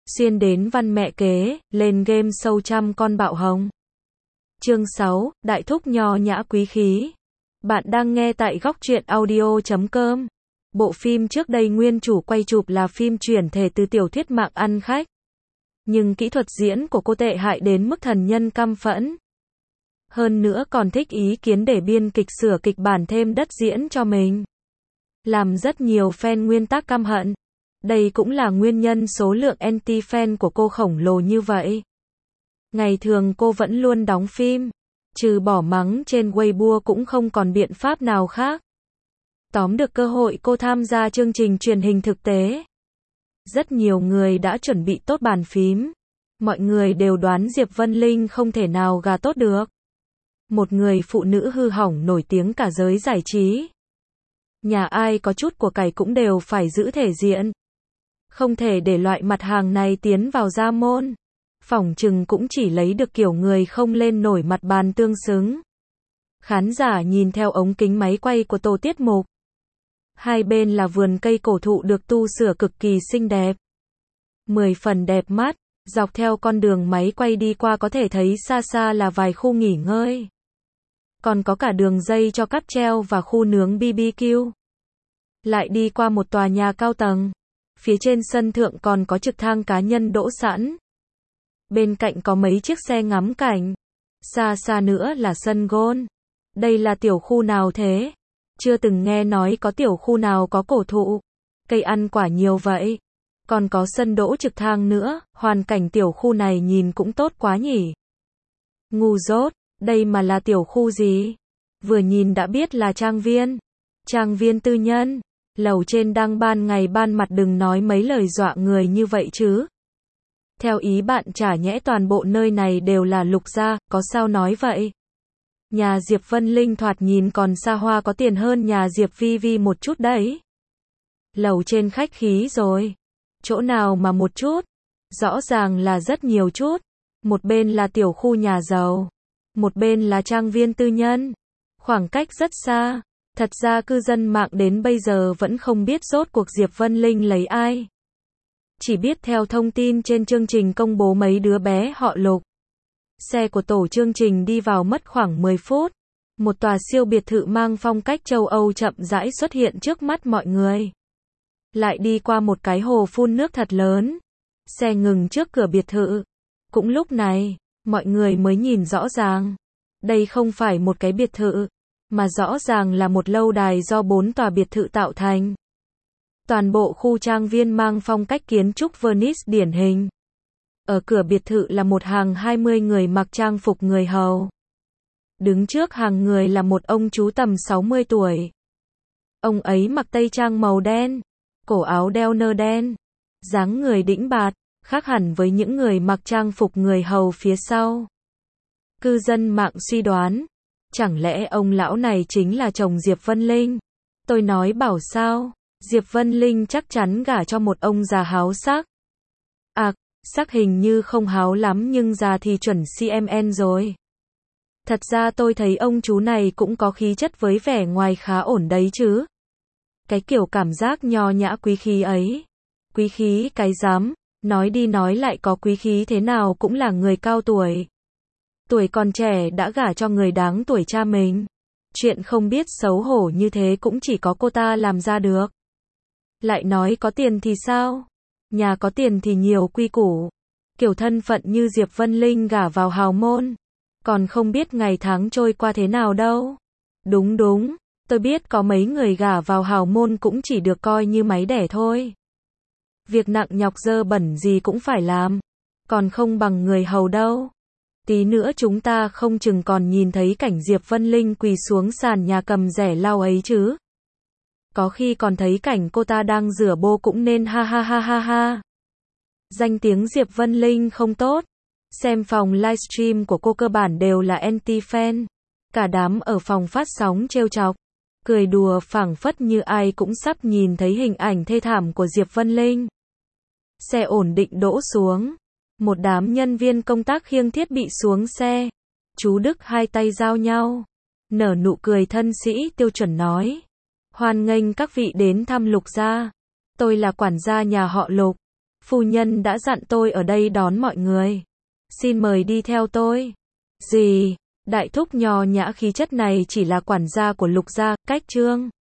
Xuyên đến văn mẹ kế, lên game show trăm con bạo hồng. Chương 6, Đại thúc nho nhã quý khí. Bạn đang nghe tại góc truyện audio.com. Bộ phim trước đây nguyên chủ quay chụp là phim chuyển thể từ tiểu thuyết Mạng ăn khách. Nhưng kỹ thuật diễn của cô tệ hại đến mức thần nhân căm phẫn. Hơn nữa còn thích ý kiến để biên kịch sửa kịch bản thêm đất diễn cho mình. Làm rất nhiều fan nguyên tác căm hận. Đây cũng là nguyên nhân số lượng anti-fan của cô khổng lồ như vậy. Ngày thường cô vẫn luôn đóng phim. Trừ bỏ mắng trên Weibo cũng không còn biện pháp nào khác. Tóm được cơ hội cô tham gia chương trình truyền hình thực tế. Rất nhiều người đã chuẩn bị tốt bàn phím. Mọi người đều đoán Diệp Vân Linh không thể nào gà tốt được. Một người phụ nữ hư hỏng nổi tiếng cả giới giải trí. Nhà ai có chút của cải cũng đều phải giữ thể diện. Không thể để loại mặt hàng này tiến vào gia môn. Phỏng chừng cũng chỉ lấy được kiểu người không lên nổi mặt bàn tương xứng. Khán giả nhìn theo ống kính máy quay của tổ tiết mục. Hai bên là vườn cây cổ thụ được tu sửa cực kỳ xinh đẹp. 10 phần đẹp mắt, dọc theo con đường máy quay đi qua có thể thấy xa xa là vài khu nghỉ ngơi. Còn có cả đường dây cho cáp treo và khu nướng BBQ. Lại đi qua một tòa nhà cao tầng. Phía trên sân thượng còn có trực thang cá nhân đỗ sẵn. Bên cạnh có mấy chiếc xe ngắm cảnh. Xa xa nữa là sân golf. Đây là tiểu khu nào thế? Chưa từng nghe nói có tiểu khu nào có cổ thụ. Cây ăn quả nhiều vậy. Còn có sân đỗ trực thang nữa, hoàn cảnh tiểu khu này nhìn cũng tốt quá nhỉ. Ngu dốt, đây mà là tiểu khu gì? Vừa nhìn đã biết là trang viên. Trang viên tư nhân. Lầu trên đang ban ngày ban mặt đừng nói mấy lời dọa người như vậy chứ. Theo ý bạn chả nhẽ toàn bộ nơi này đều là Lục gia, có sao nói vậy? Nhà Diệp Vân Linh thoạt nhìn còn xa hoa có tiền hơn nhà Diệp Vi Vi một chút đấy. Lầu trên khách khí rồi. Chỗ nào mà một chút? Rõ ràng là rất nhiều chút. Một bên là tiểu khu nhà giàu. Một bên là trang viên tư nhân. Khoảng cách rất xa. Thật ra cư dân mạng đến bây giờ vẫn không biết rốt cuộc Diệp Vân Linh lấy ai. Chỉ biết theo thông tin trên chương trình công bố mấy đứa bé họ Lục. Xe của tổ chương trình đi vào mất khoảng 10 phút. Một tòa siêu biệt thự mang phong cách châu Âu chậm rãi xuất hiện trước mắt mọi người. Lại đi qua một cái hồ phun nước thật lớn. Xe ngừng trước cửa biệt thự. Cũng lúc này, mọi người mới nhìn rõ ràng. Đây không phải một cái biệt thự, mà rõ ràng là một lâu đài do 4 tòa biệt thự tạo thành. Toàn bộ khu trang viên mang phong cách kiến trúc Venice điển hình. Ở cửa biệt thự là một hàng 20 người mặc trang phục người hầu. Đứng trước hàng người là một ông chú tầm 60 tuổi. Ông ấy mặc tây trang màu đen, cổ áo đeo nơ đen, dáng người đĩnh bạt, khác hẳn với những người mặc trang phục người hầu phía sau. Cư dân mạng suy đoán, chẳng lẽ ông lão này chính là chồng Diệp Vân Linh? Tôi nói bảo sao, Diệp Vân Linh chắc chắn gả cho một ông già háo sắc. À, sắc hình như không háo lắm nhưng già thì chuẩn CMN rồi. Thật ra tôi thấy ông chú này cũng có khí chất với vẻ ngoài khá ổn đấy chứ. Cái kiểu cảm giác nho nhã quý khí ấy. Quý khí cái dám, nói đi nói lại có quý khí thế nào cũng là người cao tuổi. Tuổi còn trẻ đã gả cho người đáng tuổi cha mình. Chuyện không biết xấu hổ như thế cũng chỉ có cô ta làm ra được. Lại nói có tiền thì sao? Nhà có tiền thì nhiều quy củ. Kiểu thân phận như Diệp Vân Linh gả vào hào môn. Còn không biết ngày tháng trôi qua thế nào đâu. Đúng đúng, tôi biết có mấy người gả vào hào môn cũng chỉ được coi như máy đẻ thôi. Việc nặng nhọc dơ bẩn gì cũng phải làm. Còn không bằng người hầu đâu. Tí nữa chúng ta không chừng còn nhìn thấy cảnh Diệp Vân Linh quỳ xuống sàn nhà cầm rẻ lau ấy chứ. Có khi còn thấy cảnh cô ta đang rửa bô cũng nên ha ha ha ha ha. Danh tiếng Diệp Vân Linh không tốt. Xem phòng livestream của cô cơ bản đều là anti-fan. Cả đám ở phòng phát sóng trêu chọc. Cười đùa phảng phất như ai cũng sắp nhìn thấy hình ảnh thê thảm của Diệp Vân Linh. Xe ổn định đỗ xuống. Một đám nhân viên công tác khiêng thiết bị xuống xe. Chú Đức hai tay giao nhau. Nở nụ cười thân sĩ tiêu chuẩn nói. Hoan nghênh các vị đến thăm Lục gia. Tôi là quản gia nhà họ Lục. Phu nhân đã dặn tôi ở đây đón mọi người. Xin mời đi theo tôi. Gì? Đại thúc nho nhã khí chất này chỉ là quản gia của Lục gia, cách Trương